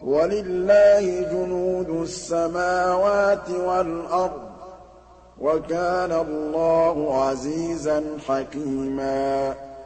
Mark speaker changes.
Speaker 1: وَلِلَّهِ جُنُودُ السَّمَاوَاتِ وَالْأَرْضِ ۚ وَكَانَ اللَّهُ عَزِيزًا حَكِيمًا